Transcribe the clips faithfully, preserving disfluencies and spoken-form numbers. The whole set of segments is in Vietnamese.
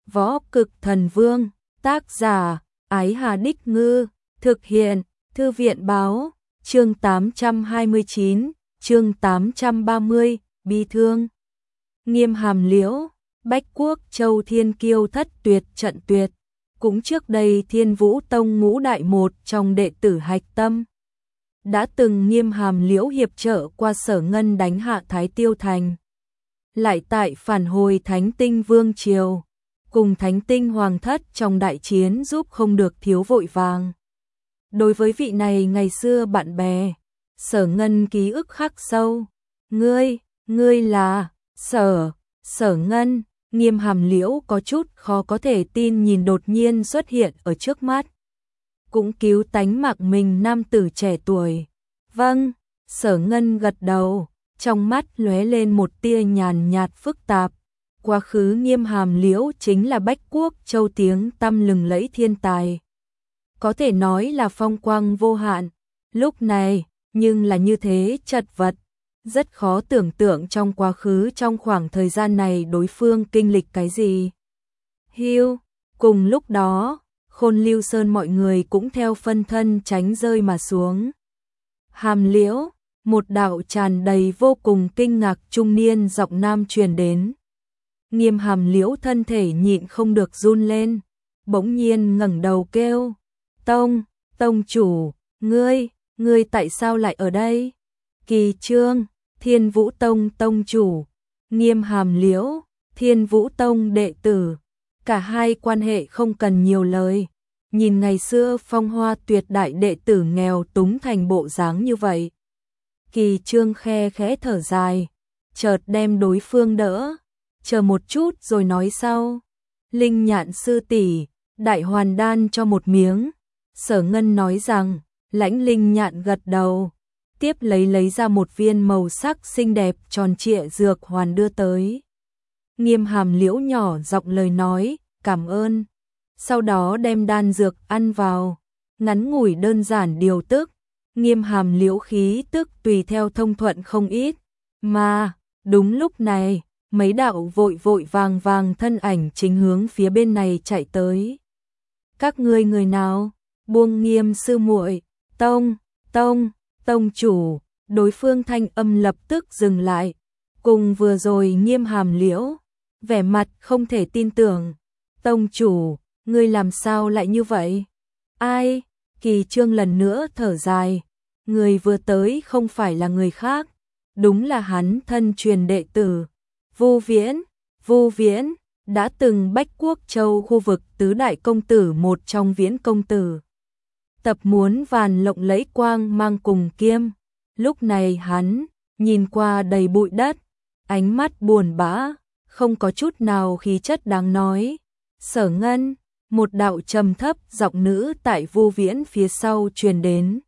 Võ Cực Thần Vương, tác giả, Ái Hà Đích Ngư, thực hiện, Thư viện Báo, chương tám trăm hai mươi chín, chương tám trăm ba mươi, bi thương. Nghiêm Hàm Liễu, Bách Quốc Châu Thiên Kiêu thất tuyệt trận tuyệt, cũng trước đây Thiên Vũ Tông ngũ đại một trong đệ tử hạch tâm. Đã từng Nghiêm Hàm Liễu hiệp trợ qua Sở Ngân đánh hạ Thái Tiêu Thành. Lại tại phản hồi Thánh Tinh Vương Triều, cùng Thánh Tinh Hoàng Thất trong đại chiến giúp không được thiếu vội vàng. Đối với vị này ngày xưa bạn bè, Sở Ngân ký ức khắc sâu. Ngươi, ngươi là, Sở, Sở Ngân, Nghiêm Hàm Liễu có chút khó có thể tin nhìn đột nhiên xuất hiện ở trước mắt. Cũng cứu tánh mạng mình nam tử trẻ tuổi. Vâng, Sở Ngân gật đầu, trong mắt lóe lên một tia nhàn nhạt phức tạp. Quá khứ Nghiêm Hàm Liễu chính là Bách Quốc Châu tiếng tăm lừng lẫy thiên tài. Có thể nói là phong quang vô hạn. Lúc này, nhưng là như thế chật vật. Rất khó tưởng tượng trong quá khứ trong khoảng thời gian này đối phương kinh lịch cái gì. Hiu, cùng lúc đó, Khôn Lưu Sơn mọi người cũng theo phân thân tránh rơi mà xuống. Hàm Liễu, một đạo tràn đầy vô cùng kinh ngạc trung niên giọng nam truyền đến. Nghiêm Hàm Liễu thân thể nhịn không được run lên, bỗng nhiên ngẩng đầu kêu, Tông, Tông chủ, ngươi, ngươi tại sao lại ở đây? Kỳ Trương, Thiên Vũ Tông Tông chủ, Nghiêm Hàm Liễu, Thiên Vũ Tông đệ tử, cả hai quan hệ không cần nhiều lời. Nhìn ngày xưa phong hoa tuyệt đại đệ tử nghèo túng thành bộ dáng như vậy. Kỳ Trương khe khẽ thở dài, chợt đem đối phương đỡ, chờ một chút rồi nói sau. Linh Nhạn sư tỷ, đại hoàn đan cho một miếng. Sở Ngân nói rằng, Lãnh Linh Nhạn gật đầu, tiếp lấy lấy ra một viên màu sắc xinh đẹp tròn trịa dược hoàn đưa tới. Nghiêm Hàm Liễu nhỏ giọng lời nói, cảm ơn. Sau đó đem đan dược ăn vào, ngắn ngủi đơn giản điều tức, Nghiêm Hàm Liễu khí tức tùy theo thông thuận không ít. Mà, đúng lúc này, mấy đạo vội vội vàng vàng thân ảnh chính hướng phía bên này chạy tới. Các ngươi người nào? Buông Nghiêm sư muội. Tông, Tông, Tông chủ. Đối phương thanh âm lập tức dừng lại. Cùng vừa rồi Nghiêm Hàm Liễu, vẻ mặt không thể tin tưởng. Tông chủ, ngươi làm sao lại như vậy? Ai? Kỳ Trương lần nữa thở dài. Người vừa tới không phải là người khác, đúng là hắn thân truyền đệ tử. Vu Viễn, Vu Viễn, đã từng Bách Quốc Châu khu vực tứ đại công tử một trong Viễn công tử. Tập muốn vàn lộng lẫy quang mang cùng kiêm. Lúc này hắn, nhìn qua đầy bụi đất, ánh mắt buồn bã, không có chút nào khí chất đáng nói. Sở Ngân, một đạo trầm thấp giọng nữ tại Vu Viễn phía sau truyền đến.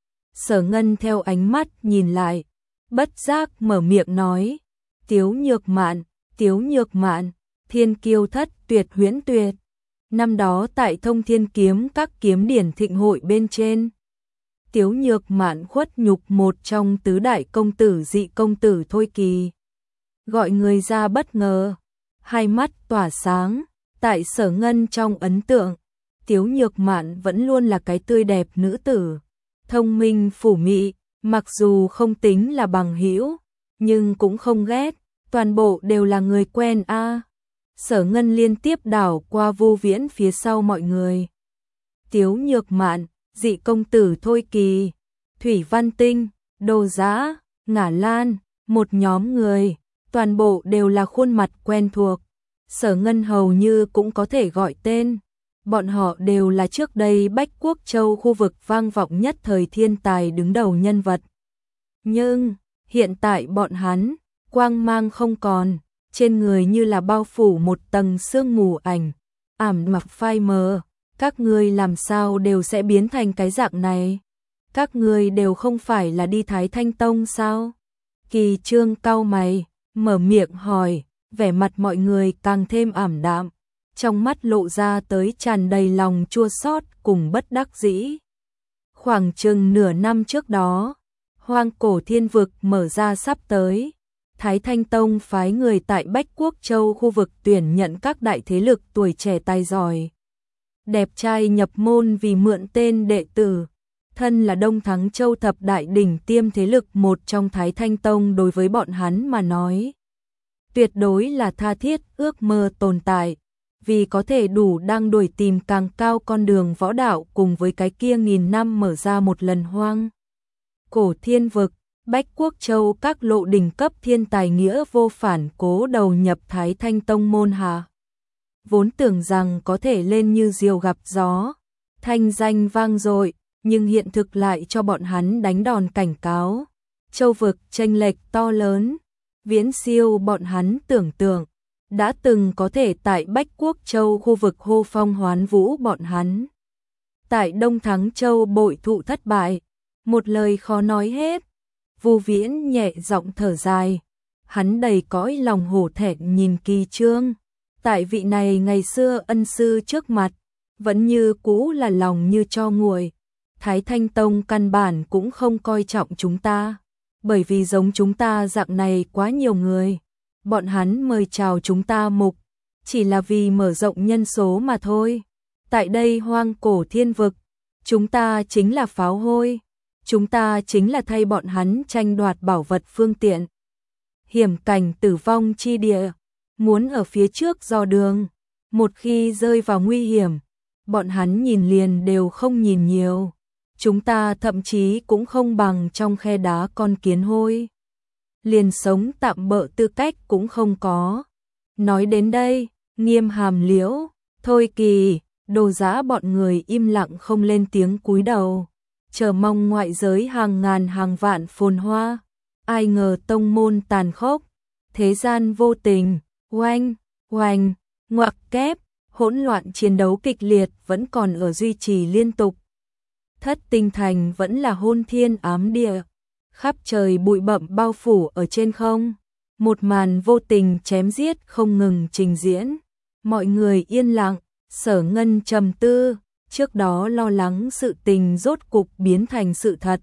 Sở Ngân theo ánh mắt nhìn lại, bất giác mở miệng nói, Tiếu Nhược Mạn, Tiếu Nhược Mạn, thiên kiêu thất tuyệt huyễn tuyệt. Năm đó tại Thông Thiên Kiếm các kiếm điển thịnh hội bên trên, Tiếu Nhược Mạn khuất nhục một trong tứ đại công tử dị công tử Thôi Kỳ. Gọi người ra bất ngờ, hai mắt tỏa sáng, tại Sở Ngân trong ấn tượng, Tiếu Nhược Mạn vẫn luôn là cái tươi đẹp nữ tử, thông minh phủ mị, mặc dù không tính là bằng hữu, nhưng cũng không ghét, toàn bộ đều là người quen a. À. Sở Ngân liên tiếp đảo qua Vu Viễn phía sau mọi người. Tiếu Nhược Mạn, dị công tử Thôi Kỳ, Thủy Văn Tinh, Đồ Giá, Ngả Lan, một nhóm người, toàn bộ đều là khuôn mặt quen thuộc. Sở Ngân hầu như cũng có thể gọi tên. Bọn họ đều là trước đây Bách Quốc Châu khu vực vang vọng nhất thời thiên tài đứng đầu nhân vật. Nhưng, hiện tại bọn hắn, quang mang không còn, trên người như là bao phủ một tầng sương mù ảnh, ảm mặc phai mờ. Các ngươi làm sao đều sẽ biến thành cái dạng này? Các ngươi đều không phải là đi Thái Thanh Tông sao? Kỳ Trương cau mày, mở miệng hỏi, vẻ mặt mọi người càng thêm ảm đạm, trong mắt lộ ra tới tràn đầy lòng chua xót cùng bất đắc dĩ. Khoảng chừng nửa năm trước đó, Hoang Cổ Thiên Vực mở ra sắp tới, Thái Thanh Tông phái người tại Bách Quốc Châu khu vực tuyển nhận các đại thế lực tuổi trẻ tài giỏi, đẹp trai nhập môn vì mượn tên đệ tử. Thân là Đông Thắng Châu thập đại đỉnh tiêm thế lực một trong Thái Thanh Tông đối với bọn hắn mà nói, tuyệt đối là tha thiết ước mơ tồn tại, vì có thể đủ đang đuổi tìm càng cao con đường võ đạo cùng với cái kia nghìn năm mở ra một lần hoang cổ thiên vực. Bách Quốc Châu các lộ đỉnh cấp thiên tài nghĩa vô phản cố đầu nhập Thái Thanh Tông môn hạ. Vốn tưởng rằng có thể lên như diều gặp gió, thanh danh vang dội, nhưng hiện thực lại cho bọn hắn đánh đòn cảnh cáo. Châu vực chênh lệch to lớn, viễn siêu bọn hắn tưởng tượng, đã từng có thể tại Bách Quốc Châu khu vực hô phong hoán vũ bọn hắn. Tại Đông Thắng Châu bội thụ thất bại, một lời khó nói hết. Vu Viễn nhẹ giọng thở dài, hắn đầy cõi lòng hổ thẹn nhìn Kỳ Trương, tại vị này ngày xưa ân sư trước mặt, vẫn như cũ là lòng như tro nguội. Thái Thanh Tông căn bản cũng không coi trọng chúng ta, bởi vì giống chúng ta dạng này quá nhiều người, bọn hắn mời chào chúng ta mục, chỉ là vì mở rộng nhân số mà thôi. Tại đây hoang cổ thiên vực, chúng ta chính là pháo hôi. Chúng ta chính là thay bọn hắn tranh đoạt bảo vật phương tiện. Hiểm cảnh tử vong chi địa, muốn ở phía trước dò đường, một khi rơi vào nguy hiểm, bọn hắn nhìn liền đều không nhìn nhiều. Chúng ta thậm chí cũng không bằng trong khe đá con kiến hôi. Liền sống tạm bợ tư cách cũng không có. Nói đến đây, Nghiêm Hàm liễu, Thôi Kỳ, Đồ Giã bọn người im lặng không lên tiếng cúi đầu, chờ mong ngoại giới hàng ngàn hàng vạn phồn hoa. Ai ngờ tông môn tàn khốc, thế gian vô tình, oanh, oanh, ngoặc kép, hỗn loạn chiến đấu kịch liệt vẫn còn ở duy trì liên tục. Thất Tinh Thành vẫn là hôn thiên ám địa, khắp trời bụi bặm bao phủ ở trên không, một màn vô tình chém giết không ngừng trình diễn. Mọi người yên lặng, Sở Ngân trầm tư, trước đó lo lắng sự tình rốt cục biến thành sự thật.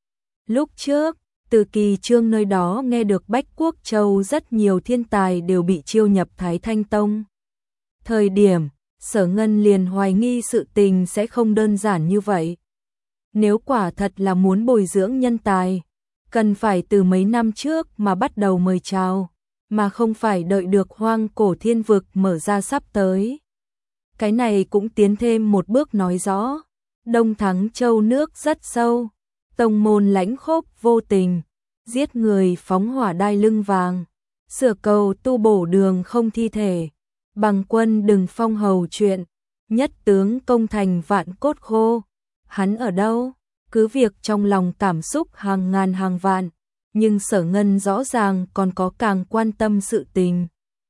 Lúc trước, từ Kỳ Trương nơi đó nghe được Bách Quốc Châu rất nhiều thiên tài đều bị chiêu nhập Thái Thanh Tông. Thời điểm, Sở Ngân liền hoài nghi sự tình sẽ không đơn giản như vậy. Nếu quả thật là muốn bồi dưỡng nhân tài, cần phải từ mấy năm trước mà bắt đầu mời chào, mà không phải đợi được hoang cổ thiên vực mở ra sắp tới. Cái này cũng tiến thêm một bước nói rõ, Đông Thắng Châu nước rất sâu, tông môn lãnh khốc vô tình, giết người phóng hỏa đai lưng vàng, sửa cầu tu bổ đường không thi thể, bằng quân đừng phong hầu chuyện, nhất tướng công thành vạn cốt khô. Hắn ở đâu? Cứ việc trong lòng cảm xúc hàng ngàn hàng vạn, nhưng Sở Ngân rõ ràng còn có càng quan tâm sự tình.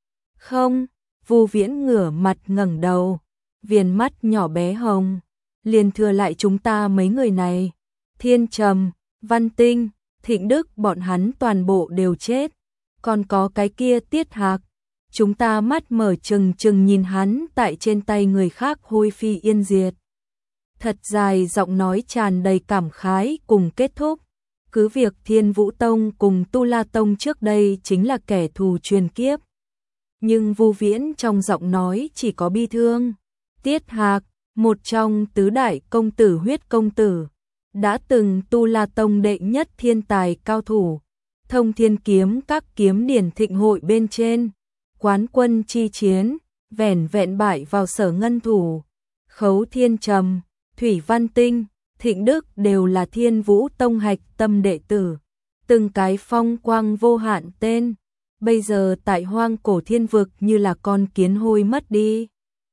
Không, Vu Viễn ngửa mặt ngẩng đầu, viền mắt nhỏ bé hồng, liền thừa lại chúng ta mấy người này. Thiên Trầm, Văn Tinh, Thịnh Đức bọn hắn toàn bộ đều chết, còn có cái kia Tiết Hạc. Chúng ta mắt mở trừng trừng nhìn hắn tại trên tay người khác hôi phi yên diệt. Thật dài giọng nói tràn đầy cảm khái cùng kết thúc. Cứ việc Thiên Vũ Tông cùng Tu La Tông trước đây chính là kẻ thù truyền kiếp, nhưng Vu Viễn trong giọng nói chỉ có bi thương. Tiết Hạc, một trong tứ đại công tử huyết công tử, đã từng Tu La Tông đệ nhất thiên tài cao thủ, thông thiên kiếm các kiếm điển thịnh hội bên trên, quán quân chi chiến, vẻn vẹn bại vào Sở Ngân thủ. Khấu Thiên Trầm, Thủy Văn Tinh, Thịnh Đức đều là Thiên Vũ Tông hạch tâm đệ tử, từng cái phong quang vô hạn tên, bây giờ tại hoang cổ thiên vực như là con kiến hôi mất đi.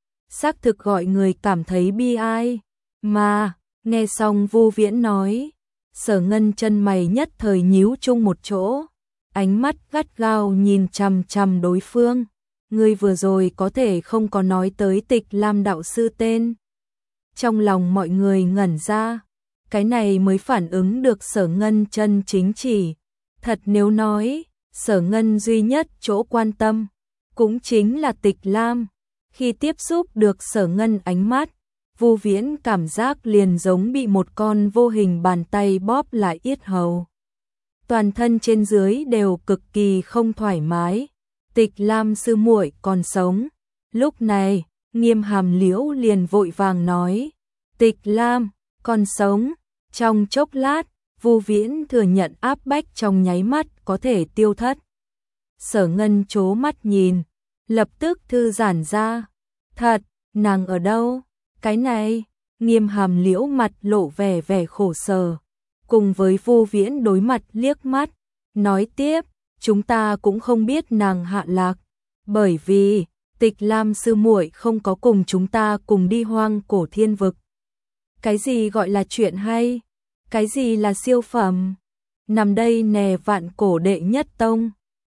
Xác thực gọi người cảm thấy bi ai. Mà, nghe xong Vu Viễn nói, Sở Ngân chân mày nhất thời nhíu chung một chỗ, ánh mắt gắt gao nhìn chằm chằm đối phương. Ngươi vừa rồi có thể không có nói tới Tịch Lam đạo sư tên. Trong lòng mọi người ngẩn ra, cái này mới phản ứng được Sở Ngân chân chính chỉ. Thật nếu nói, Sở Ngân duy nhất chỗ quan tâm, cũng chính là Tịch Lam. Khi tiếp xúc được Sở Ngân ánh mắt, Vu Viễn cảm giác liền giống bị một con vô hình bàn tay bóp lại yết hầu. toàn thân trên dưới đều cực kỳ không thoải mái. Tịch Lam sư muội còn sống. Lúc này, Nghiêm Hàm Liễu liền vội vàng nói, Tịch Lam còn sống. Trong chốc lát, Vu Viễn thừa nhận áp bách trong nháy mắt có thể tiêu thất. Sở Ngân chố mắt nhìn, lập tức thư giãn ra. Thật, nàng ở đâu? Cái này, Nghiêm Hàm Liễu mặt lộ vẻ vẻ khổ sở, cùng với Vu Viễn đối mặt liếc mắt, nói tiếp, chúng ta cũng không biết nàng hạ lạc, bởi vì Tịch Lam sư muội không có cùng chúng ta cùng đi hoang cổ thiên vực. Cái gì gọi là chuyện hay? Cái gì là siêu phẩm? Nằm đây nè vạn cổ đệ nhất tông.